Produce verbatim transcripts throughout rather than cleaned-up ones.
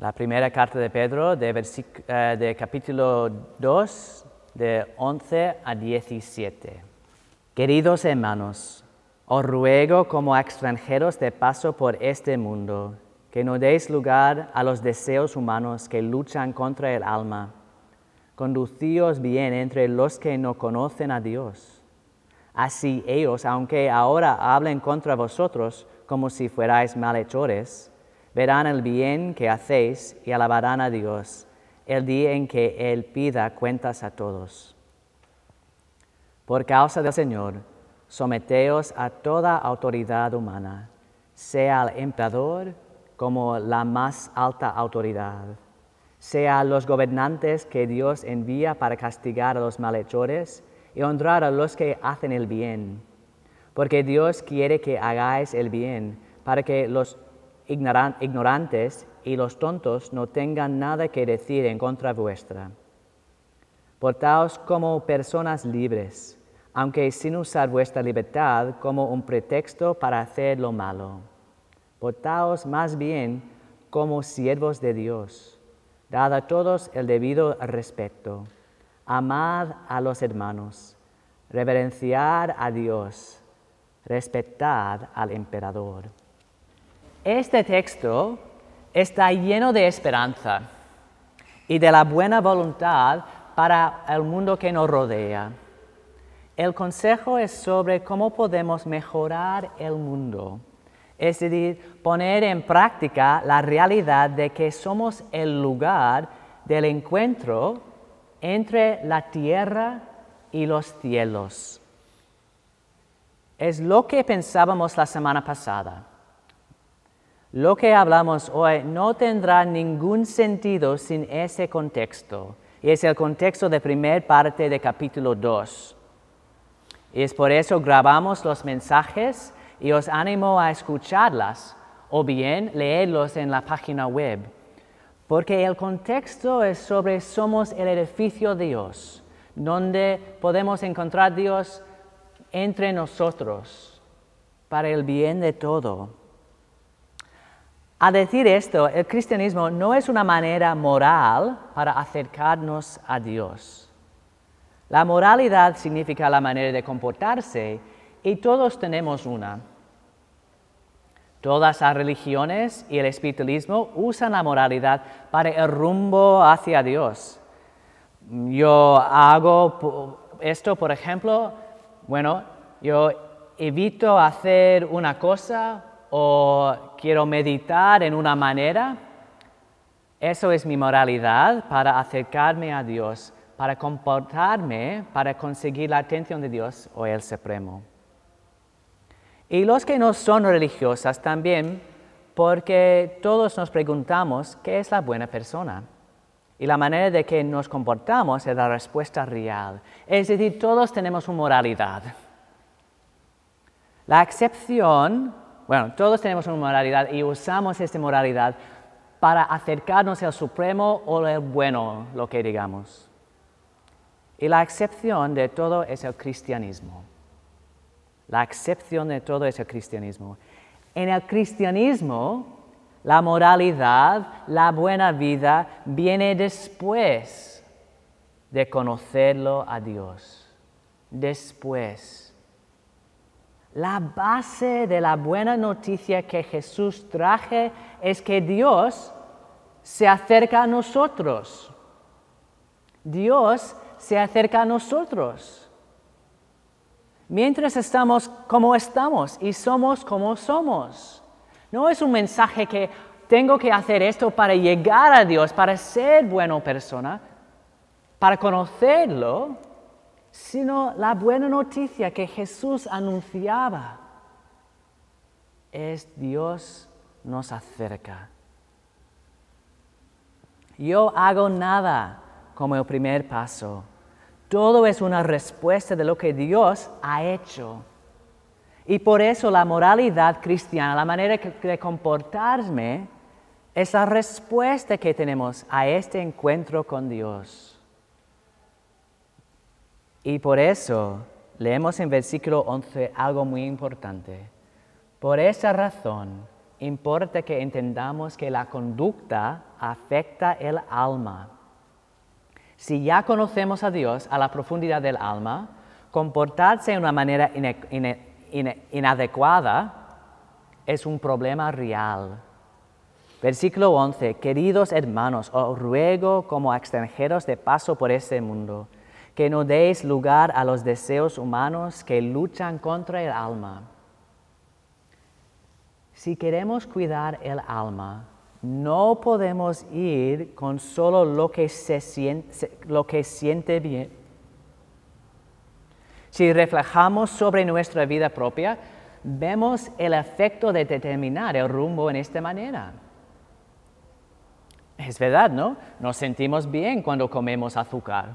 La primera carta de Pedro, de, versic- eh, de capítulo dos, de once a diecisiete. Queridos hermanos, os ruego como a extranjeros de paso por este mundo, que no deis lugar a los deseos humanos que luchan contra el alma. Conducíos bien entre los que no conocen a Dios. Así ellos, aunque ahora hablen contra vosotros como si fuerais malhechores, verán el bien que hacéis y alabarán a Dios el día en que Él pida cuentas a todos. Por causa del Señor, someteos a toda autoridad humana, sea el emperador como la más alta autoridad, sea los gobernantes que Dios envía para castigar a los malhechores y honrar a los que hacen el bien, porque Dios quiere que hagáis el bien, para que los ignorantes y los tontos no tengan nada que decir en contra vuestra. Portaos como personas libres, aunque sin usar vuestra libertad como un pretexto para hacer lo malo. Portaos más bien como siervos de Dios. Dad a todos el debido respeto. Amad a los hermanos. Reverenciad a Dios. Respetad al emperador. Este texto está lleno de esperanza y de la buena voluntad para el mundo que nos rodea. El consejo es sobre cómo podemos mejorar el mundo, es decir, poner en práctica la realidad de que somos el lugar del encuentro entre la tierra y los cielos. Es lo que pensábamos la semana pasada. Lo que hablamos hoy no tendrá ningún sentido sin ese contexto, y es el contexto de primera parte de capítulo dos. Y es por eso grabamos los mensajes y os animo a escucharlas, o bien leerlos en la página web, porque el contexto es sobre somos el edificio de Dios, donde podemos encontrar a Dios entre nosotros, para el bien de todo. Al decir esto, el cristianismo no es una manera moral para acercarnos a Dios. La moralidad significa la manera de comportarse y todos tenemos una. Todas las religiones y el espiritualismo usan la moralidad para el rumbo hacia Dios. Yo hago esto, por ejemplo, bueno, yo evito hacer una cosa o quiero meditar en una manera. Eso es mi moralidad para acercarme a Dios, para comportarme, para conseguir la atención de Dios o el Supremo. Y los que no son religiosas también, porque todos nos preguntamos qué es la buena persona. Y la manera de que nos comportamos es la respuesta real. Es decir, todos tenemos una moralidad. La excepción, bueno, todos tenemos una moralidad y usamos esta moralidad para acercarnos al Supremo o al bueno, lo que digamos. Y la excepción de todo es el cristianismo. La excepción de todo es el cristianismo. En el cristianismo, la moralidad, la buena vida, viene después de conocerlo a Dios. Después. La base de la buena noticia que Jesús traje es que Dios se acerca a nosotros. Dios se acerca a nosotros. Mientras estamos como estamos y somos como somos. No es un mensaje que tengo que hacer esto para llegar a Dios, para ser buena persona, para conocerlo, sino la buena noticia que Jesús anunciaba es Dios nos acerca. Yo hago nada como el primer paso. Todo es una respuesta de lo que Dios ha hecho. Y por eso la moralidad cristiana, la manera de comportarme, es la respuesta que tenemos a este encuentro con Dios. Y por eso leemos en versículo once algo muy importante. Por esa razón, importa que entendamos que la conducta afecta el alma. Si ya conocemos a Dios a la profundidad del alma, comportarse de una manera ine- ine- ine- inadecuada es un problema real. Versículo once, queridos hermanos, os ruego como extranjeros de paso por este mundo, que no deis lugar a los deseos humanos que luchan contra el alma. Si queremos cuidar el alma, no podemos ir con solo lo que se siente, lo que siente bien. Si reflejamos sobre nuestra vida propia, vemos el efecto de determinar el rumbo en esta manera. Es verdad, ¿no? Nos sentimos bien cuando comemos azúcar.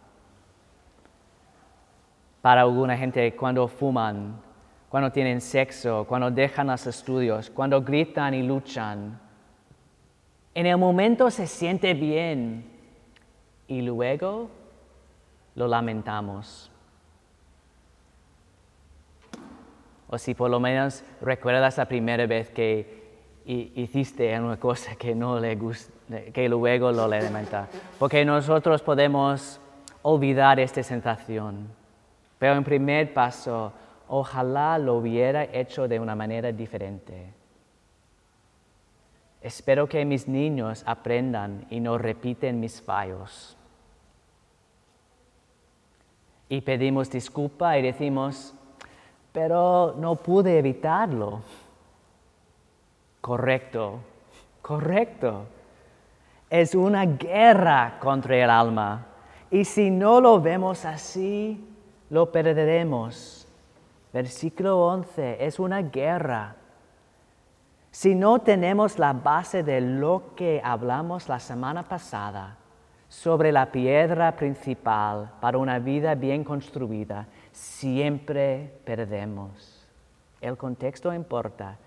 Para alguna gente, cuando fuman, cuando tienen sexo, cuando dejan los estudios, cuando gritan y luchan. En el momento se siente bien y luego lo lamentamos. O si por lo menos recuerdas la primera vez que hiciste una cosa que no le gusta, que luego lo lamenta. Porque nosotros podemos olvidar esta sensación. Pero en primer paso, ojalá lo hubiera hecho de una manera diferente. Espero que mis niños aprendan y no repiten mis fallos. Y pedimos disculpa y decimos, pero no pude evitarlo. Correcto, correcto. Es una guerra contra el alma. Y si no lo vemos así, lo perderemos. Versículo once, es una guerra. Si no tenemos la base de lo que hablamos la semana pasada, sobre la piedra principal para una vida bien construida, siempre perdemos. El contexto importa.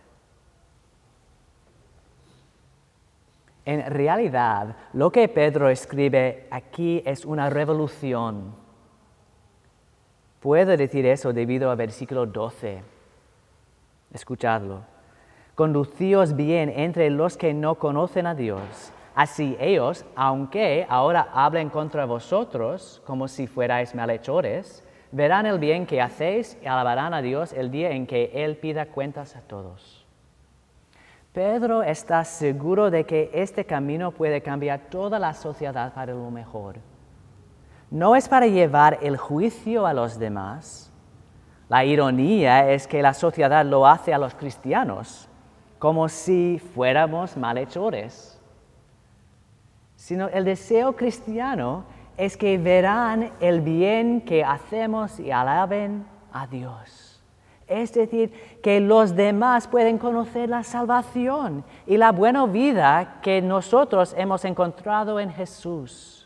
En realidad, lo que Pedro escribe aquí es una revolución. Puedo decir eso debido al versículo doce. Escuchadlo. Conducíos bien entre los que no conocen a Dios. Así ellos, aunque ahora hablen contra vosotros como si fuerais malhechores, verán el bien que hacéis y alabarán a Dios el día en que Él pida cuentas a todos. Pedro está seguro de que este camino puede cambiar toda la sociedad para lo mejor. No es para llevar el juicio a los demás. La ironía es que la sociedad lo hace a los cristianos, como si fuéramos malhechores. Sino el deseo cristiano es que verán el bien que hacemos y alaben a Dios. Es decir, que los demás pueden conocer la salvación y la buena vida que nosotros hemos encontrado en Jesús.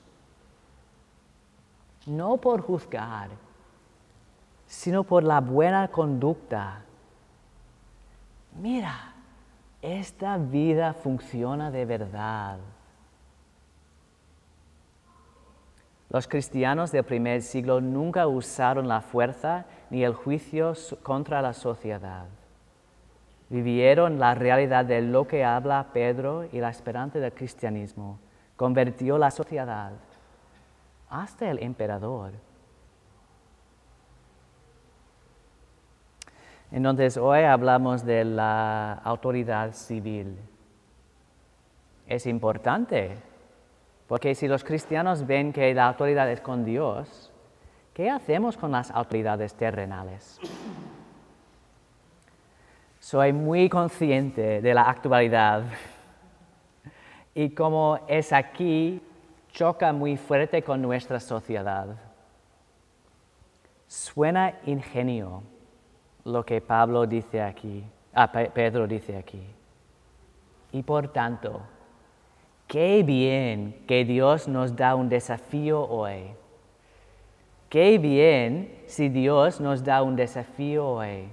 No por juzgar, sino por la buena conducta. Mira, esta vida funciona de verdad. Los cristianos del primer siglo nunca usaron la fuerza ni el juicio contra la sociedad. Vivieron la realidad de lo que habla Pedro y la esperanza del cristianismo. Convirtió la sociedad, hasta el emperador. Entonces, hoy hablamos de la autoridad civil. Es importante, porque si los cristianos ven que la autoridad es con Dios, ¿qué hacemos con las autoridades terrenales? Soy muy consciente de la actualidad y como es aquí, choca muy fuerte con nuestra sociedad. Suena ingenio lo que Pablo dice aquí, ah, Pedro dice aquí. Y por tanto, qué bien que Dios nos da un desafío hoy. Qué bien si Dios nos da un desafío hoy.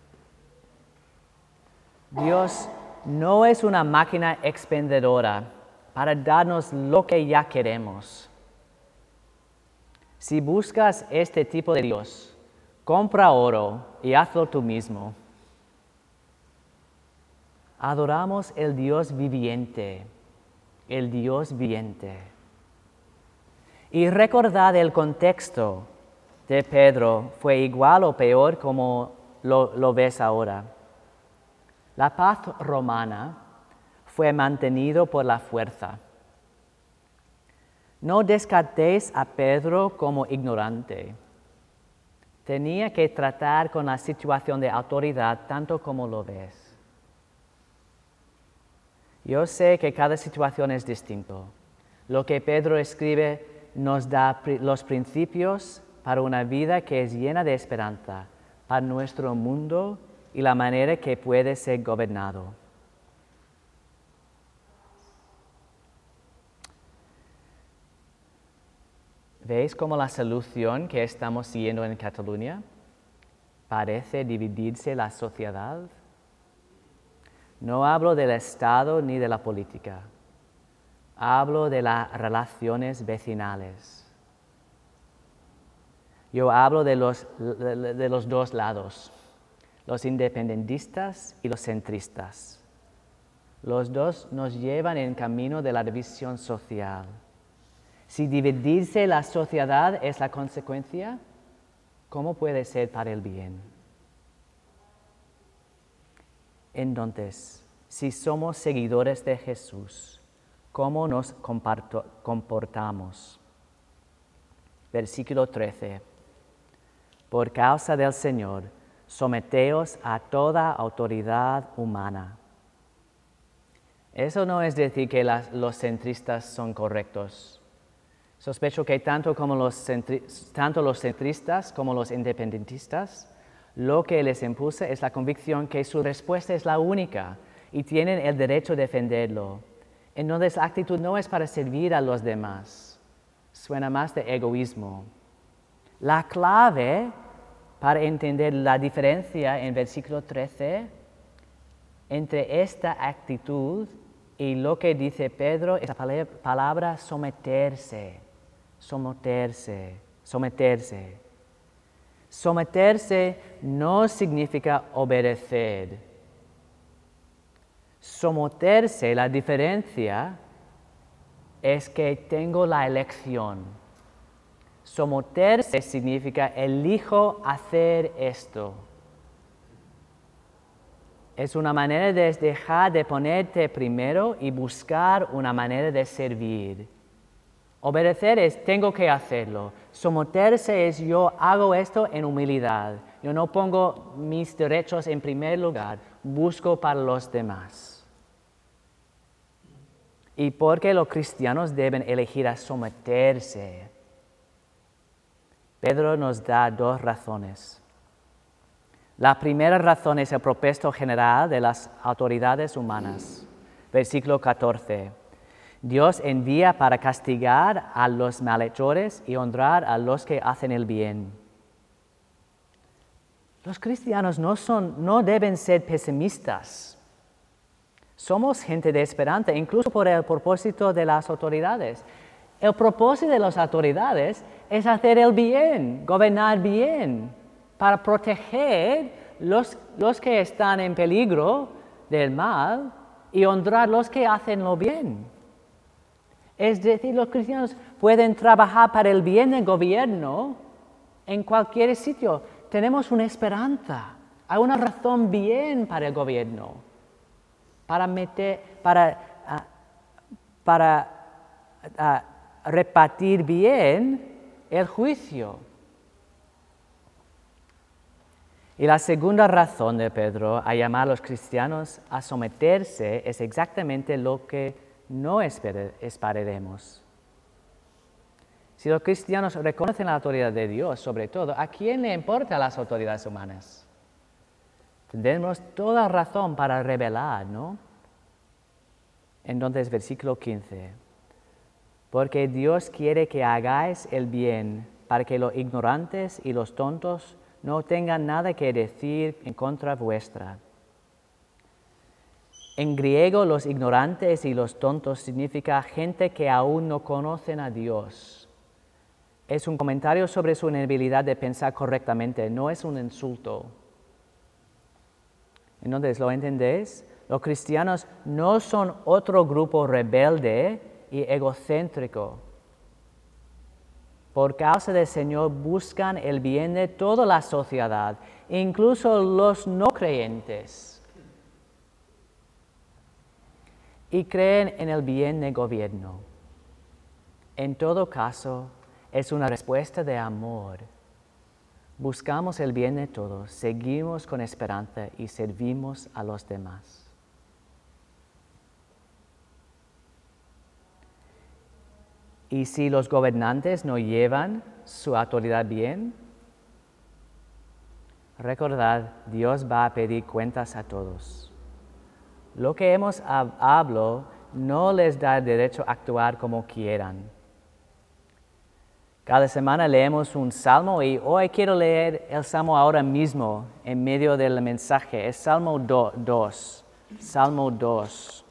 Dios no es una máquina expendedora para darnos lo que ya queremos. Si buscas este tipo de Dios, compra oro y hazlo tú mismo. Adoramos el Dios viviente, el Dios viviente. Y recordad el contexto de Pedro fue igual o peor como lo, lo ves ahora. La paz romana fue mantenido por la fuerza. No descartéis a Pedro como ignorante. Tenía que tratar con la situación de autoridad tanto como lo ves. Yo sé que cada situación es distinto. Lo que Pedro escribe nos da los principios para una vida que es llena de esperanza, para nuestro mundo y la manera que puede ser gobernado. ¿Veis cómo la solución que estamos siguiendo en Cataluña parece dividirse la sociedad? No hablo del Estado ni de la política. Hablo de las relaciones vecinales. Yo hablo de los, de los dos lados, los independentistas y los centristas. Los dos nos llevan en camino de la división social. Si dividirse la sociedad es la consecuencia, ¿cómo puede ser para el bien? Entonces, si somos seguidores de Jesús, ¿cómo nos comportamos? Versículo trece. Por causa del Señor, someteos a toda autoridad humana. Eso no es decir que las, los centristas son correctos. Sospecho que tanto, como los centri, tanto los centristas como los independentistas, lo que les impulsa es la convicción que su respuesta es la única y tienen el derecho de defenderlo. Entonces la actitud no es para servir a los demás, suena más de egoísmo. La clave para entender la diferencia en versículo trece entre esta actitud y lo que dice Pedro es la palabra someterse, someterse, someterse. Someterse no significa obedecer. Someterse, la diferencia es que tengo la elección. Someterse significa elijo hacer esto. Es una manera de dejar de ponerte primero y buscar una manera de servir. Obedecer es tengo que hacerlo. Someterse es yo hago esto en humildad. Yo no pongo mis derechos en primer lugar, busco para los demás. ¿Y por qué los cristianos deben elegir a someterse? Pedro nos da dos razones. La primera razón es el propósito general de las autoridades humanas. Versículo catorce. Dios envía para castigar a los malhechores y honrar a los que hacen el bien. Los cristianos no, son, no deben ser pesimistas. Somos gente de esperanza, incluso por el propósito de las autoridades. El propósito de las autoridades es hacer el bien, gobernar bien, para proteger los, los que están en peligro del mal y honrar a los que hacen lo bien. Es decir, los cristianos pueden trabajar para el bien del gobierno en cualquier sitio. Tenemos una esperanza, hay una razón bien para el gobierno, para, meter, para, uh, para uh, repartir bien el juicio. Y la segunda razón de Pedro a llamar a los cristianos a someterse es exactamente lo que no esperaremos. Si los cristianos reconocen la autoridad de Dios, sobre todo, ¿a quién le importan las autoridades humanas? Tendremos toda razón para rebelar, ¿no? Entonces, versículo quince. Porque Dios quiere que hagáis el bien, para que los ignorantes y los tontos no tengan nada que decir en contra vuestra. En griego, los ignorantes y los tontos significa gente que aún no conocen a Dios. Es un comentario sobre su inhabilidad de pensar correctamente, no es un insulto. Entonces, ¿lo entendéis? Los cristianos no son otro grupo rebelde y egocéntrico. Por causa del Señor buscan el bien de toda la sociedad, incluso los no creyentes. Y creen en el bien del gobierno. En todo caso, es una respuesta de amor. Buscamos el bien de todos, seguimos con esperanza y servimos a los demás. ¿Y si los gobernantes no llevan su autoridad bien? Recordad, Dios va a pedir cuentas a todos. Lo que hemos hablado no les da derecho a actuar como quieran. Cada semana leemos un salmo y hoy quiero leer el salmo ahora mismo en medio del mensaje. Es Salmo dos. Salmo dos.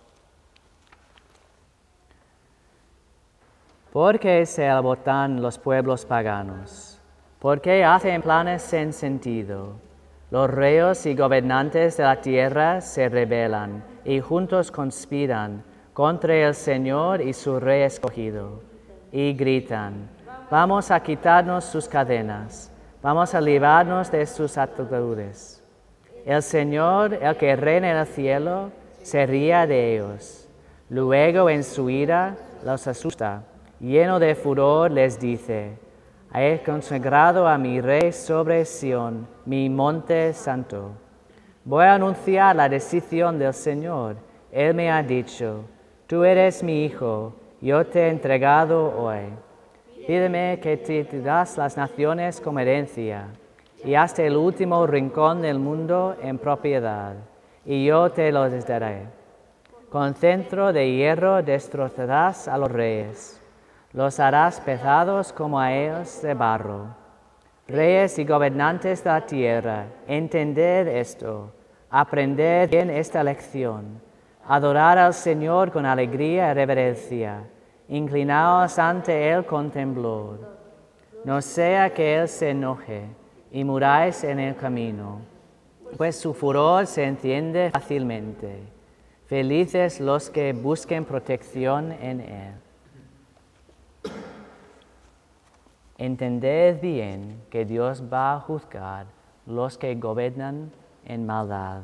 ¿Por qué se alborotan los pueblos paganos? ¿Por qué hacen planes sin sentido? Los reyes y gobernantes de la tierra se rebelan y juntos conspiran contra el Señor y su Rey escogido, y gritan: vamos a quitarnos sus cadenas, vamos a librarnos de sus ataduras. El Señor, el que reina en el cielo, se ríe de ellos. Luego en su ira los asusta. Lleno de furor les dice: he consagrado a mi Rey sobre Sión, mi monte santo. Voy a anunciar la decisión del Señor. Él me ha dicho: tú eres mi hijo, yo te he entregado hoy. Pídeme que te das las naciones como herencia, y hasta el último rincón del mundo en propiedad, y yo te los daré. Con cetro de hierro destrozarás a los reyes. Los harás pesados como a ellos de barro. Reyes y gobernantes de la tierra, entended esto, aprended bien esta lección. Adorad al Señor con alegría y reverencia, inclinaos ante Él con temblor. No sea que Él se enoje y muráis en el camino, pues su furor se enciende fácilmente. Felices los que busquen protección en Él. Entended bien que Dios va a juzgar los que gobiernan en maldad.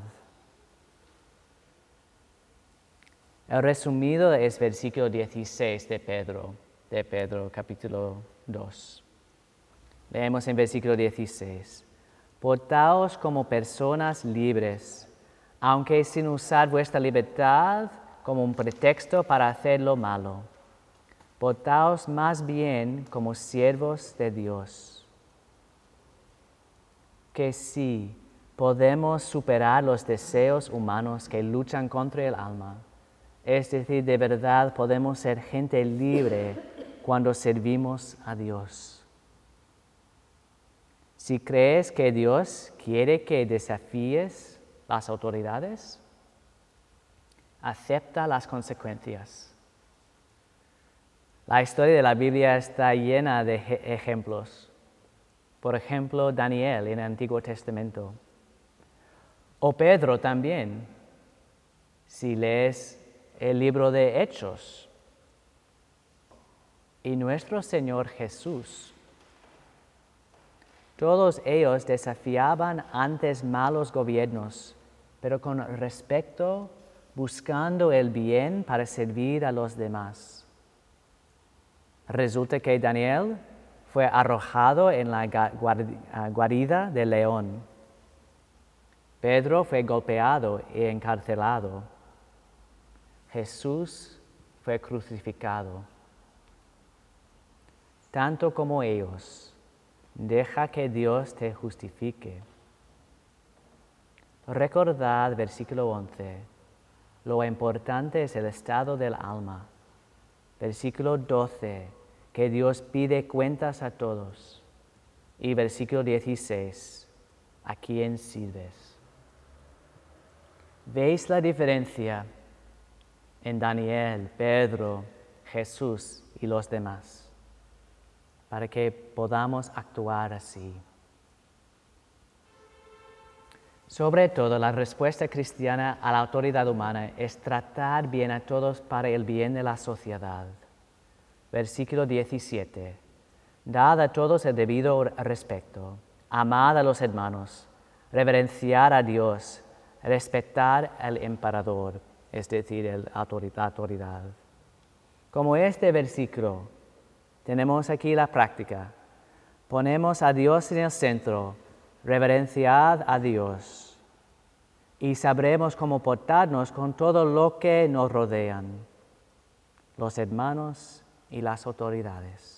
El resumido es versículo dieciséis de Pedro, de Pedro capítulo dos. Leemos en versículo dieciséis. Portaos como personas libres, aunque sin usar vuestra libertad como un pretexto para hacer lo malo. Portaos más bien como siervos de Dios. Que sí, podemos superar los deseos humanos que luchan contra el alma. Es decir, de verdad podemos ser gente libre cuando servimos a Dios. Si crees que Dios quiere que desafíes las autoridades, acepta las consecuencias. La historia de la Biblia está llena de ejemplos. Por ejemplo, Daniel en el Antiguo Testamento. O Pedro también, si lees el libro de Hechos. Y nuestro Señor Jesús. Todos ellos desafiaban antes malos gobiernos, pero con respeto, buscando el bien para servir a los demás. Resulta que Daniel fue arrojado en la guarida del león. Pedro fue golpeado y encarcelado. Jesús fue crucificado. Tanto como ellos, deja que Dios te justifique. Recordad, versículo once, lo importante es el estado del alma. Versículo doce, que Dios pide cuentas a todos. Y versículo dieciséis, ¿a quién sirves? ¿Veis la diferencia en Daniel, Pedro, Jesús y los demás? Para que podamos actuar así. Sobre todo, la respuesta cristiana a la autoridad humana es tratar bien a todos para el bien de la sociedad. Versículo diecisiete. Dad a todos el debido respeto, amad a los hermanos, reverenciar a Dios, respetar al emperador, es decir, la autoridad. Como este versículo, tenemos aquí la práctica. Ponemos a Dios en el centro, reverenciad a Dios y sabremos cómo portarnos con todo lo que nos rodean, los hermanos y las autoridades.